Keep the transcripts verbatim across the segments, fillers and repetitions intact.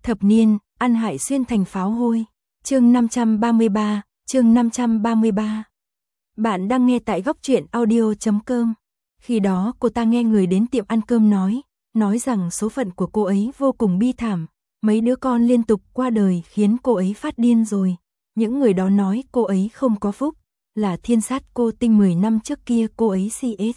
Thập niên, ăn hại xuyên thành pháo hôi. Chương năm trăm ba mươi ba, chương năm trăm ba mươi ba. Bạn đang nghe tại góc truyện audio chấm com. Khi đó cô ta nghe người đến tiệm ăn cơm nói, nói rằng số phận của cô ấy vô cùng bi thảm, mấy đứa con liên tục qua đời khiến cô ấy phát điên rồi. Những người đó nói cô ấy không có phúc, là thiên sát cô tinh mười năm trước kia cô ấy xê ét.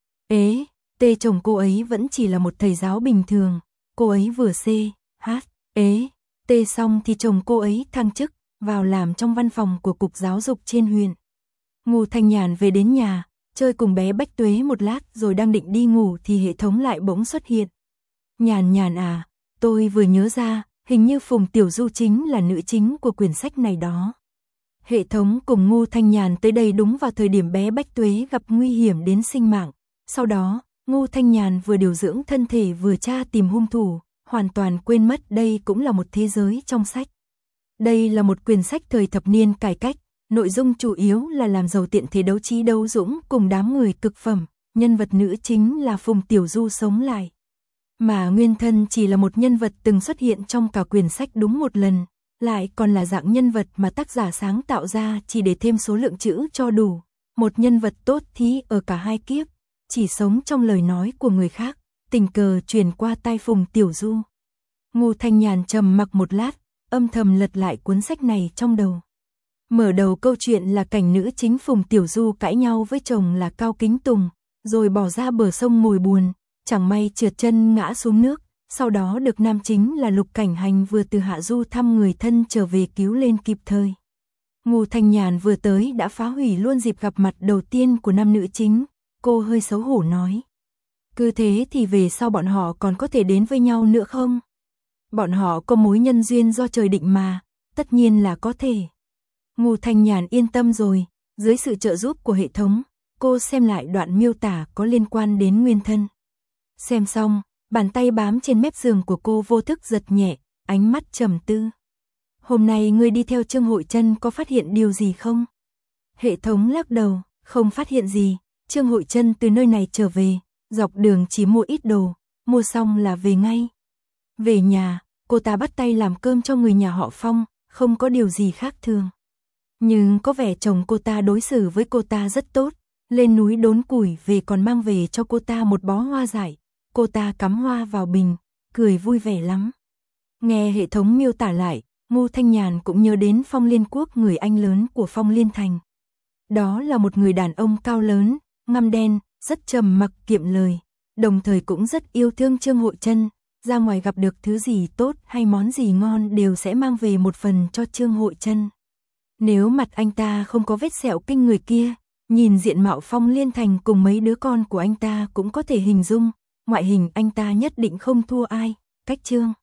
Ế, tê chồng cô ấy vẫn chỉ là một thầy giáo bình thường, cô ấy vừa xê, hát, ế, tê xong thì chồng cô ấy thăng chức, vào làm trong văn phòng của cục giáo dục trên huyện. Ngô Thanh Nhàn về đến nhà, chơi cùng bé Bách Tuế một lát rồi đang định đi ngủ thì hệ thống lại bỗng xuất hiện. Nhàn Nhàn à, tôi vừa nhớ ra, hình như Phùng Tiểu Du chính là nữ chính của quyển sách này đó. Hệ thống cùng Ngô Thanh Nhàn tới đây đúng vào thời điểm bé Bách Tuế gặp nguy hiểm đến sinh mạng. Sau đó, Ngô Thanh Nhàn vừa điều dưỡng thân thể vừa tra tìm hung thủ, hoàn toàn quên mất đây cũng là một thế giới trong sách. Đây là một quyển sách thời thập niên cải cách, nội dung chủ yếu là làm giàu tiện thế đấu trí đấu dũng cùng đám người cực phẩm, nhân vật nữ chính là Phùng Tiểu Du sống lại. Mà nguyên thân chỉ là một nhân vật từng xuất hiện trong cả quyển sách đúng một lần, lại còn là dạng nhân vật mà tác giả sáng tạo ra chỉ để thêm số lượng chữ cho đủ, một nhân vật tốt thí ở cả hai kiếp, chỉ sống trong lời nói của người khác, tình cờ truyền qua tai Phùng Tiểu Du. Ngô Thanh Nhàn trầm mặc một lát, âm thầm lật lại cuốn sách này trong đầu. Mở đầu câu chuyện là cảnh nữ chính Phùng Tiểu Du cãi nhau với chồng là Cao Kính Tùng, rồi bỏ ra bờ sông ngồi buồn, chẳng may trượt chân ngã xuống nước, sau đó được nam chính là Lục Cảnh Hành vừa từ Hạ Du thăm người thân trở về cứu lên kịp thời. Ngô Thanh Nhàn vừa tới đã phá hủy luôn dịp gặp mặt đầu tiên của nam nữ chính, cô hơi xấu hổ nói. Cứ thế thì về sau bọn họ còn có thể đến với nhau nữa không? Bọn họ có mối nhân duyên do trời định mà, tất nhiên là có thể. Ngô Thanh Nhàn yên tâm rồi, dưới sự trợ giúp của hệ thống, cô xem lại đoạn miêu tả có liên quan đến nguyên thân. Xem xong, bàn tay bám trên mép giường của cô vô thức giật nhẹ, ánh mắt trầm tư. Hôm nay ngươi đi theo Trương Hội Trân có phát hiện điều gì không? Hệ thống lắc đầu, không phát hiện gì, Trương Hội Trân từ nơi này trở về, dọc đường chỉ mua ít đồ, mua xong là về ngay. Về nhà, cô ta bắt tay làm cơm cho người nhà họ Phong, không có điều gì khác thường. Nhưng có vẻ chồng cô ta đối xử với cô ta rất tốt, lên núi đốn củi về còn mang về cho cô ta một bó hoa dại, cô ta cắm hoa vào bình, cười vui vẻ lắm. Nghe hệ thống miêu tả lại, Ngô Thanh Nhàn cũng nhớ đến Phong Liên Quốc, người anh lớn của Phong Liên Thành. Đó là một người đàn ông cao lớn, ngăm đen, rất trầm mặc kiệm lời, đồng thời cũng rất yêu thương Trương Hội Trân, ra ngoài gặp được thứ gì tốt hay món gì ngon đều sẽ mang về một phần cho Trương Hội Trân. Nếu mặt anh ta không có vết sẹo kinh người kia, nhìn diện mạo Phong Liên Thành cùng mấy đứa con của anh ta cũng có thể hình dung, ngoại hình anh ta nhất định không thua ai, cách Trương